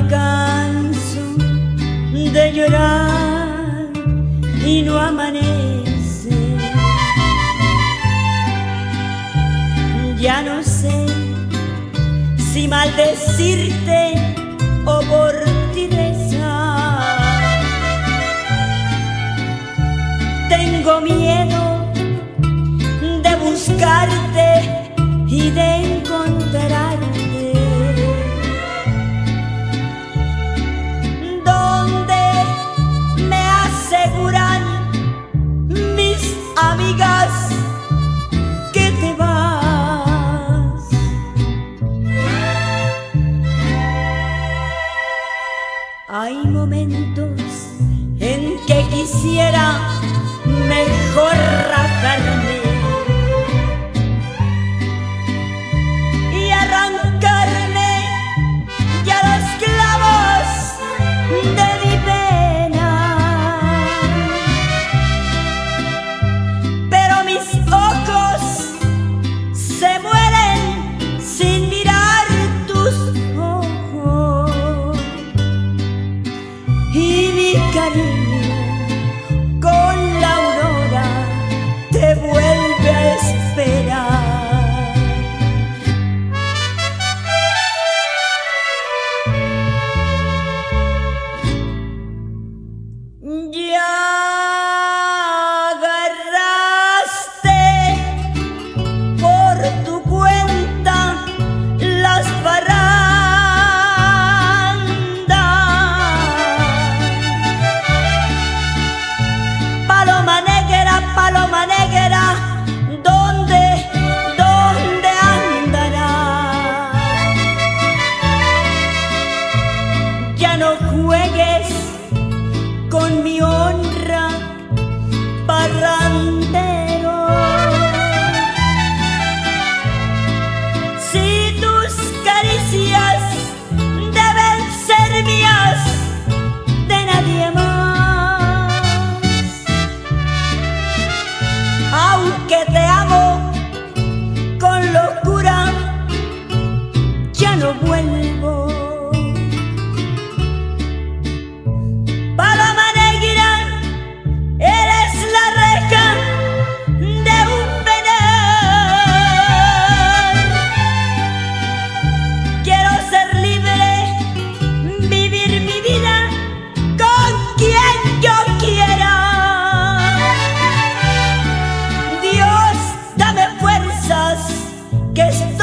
canso de llorar y no amanece. Ya no sé si maldecirte o por ti rezar. Tengo miedo de buscarte y de encontrarte. Donde me aseguran mis amigas que te vas. Hay momentos en que quisiera mejor rajarme y arrancarme ya los clavos de mi pena, pero mis ojos se mueren sin mirar tus ojos y mi cariño con la aurora te vuelve a esperar. Ya agarraste por tu cuenta las parrandas. Paloma negra, ¿dónde andarás? Ya no juegues con mi honra, parrandero. Si tus caricias deben ser mías, de nadie más. Aunque te amo con locura, ya no vuelvo. Paloma negra, eres la reja de un penal. Quiero ser libre, vivir mi vida con quien yo quiera. Dios, dame fuerzas, que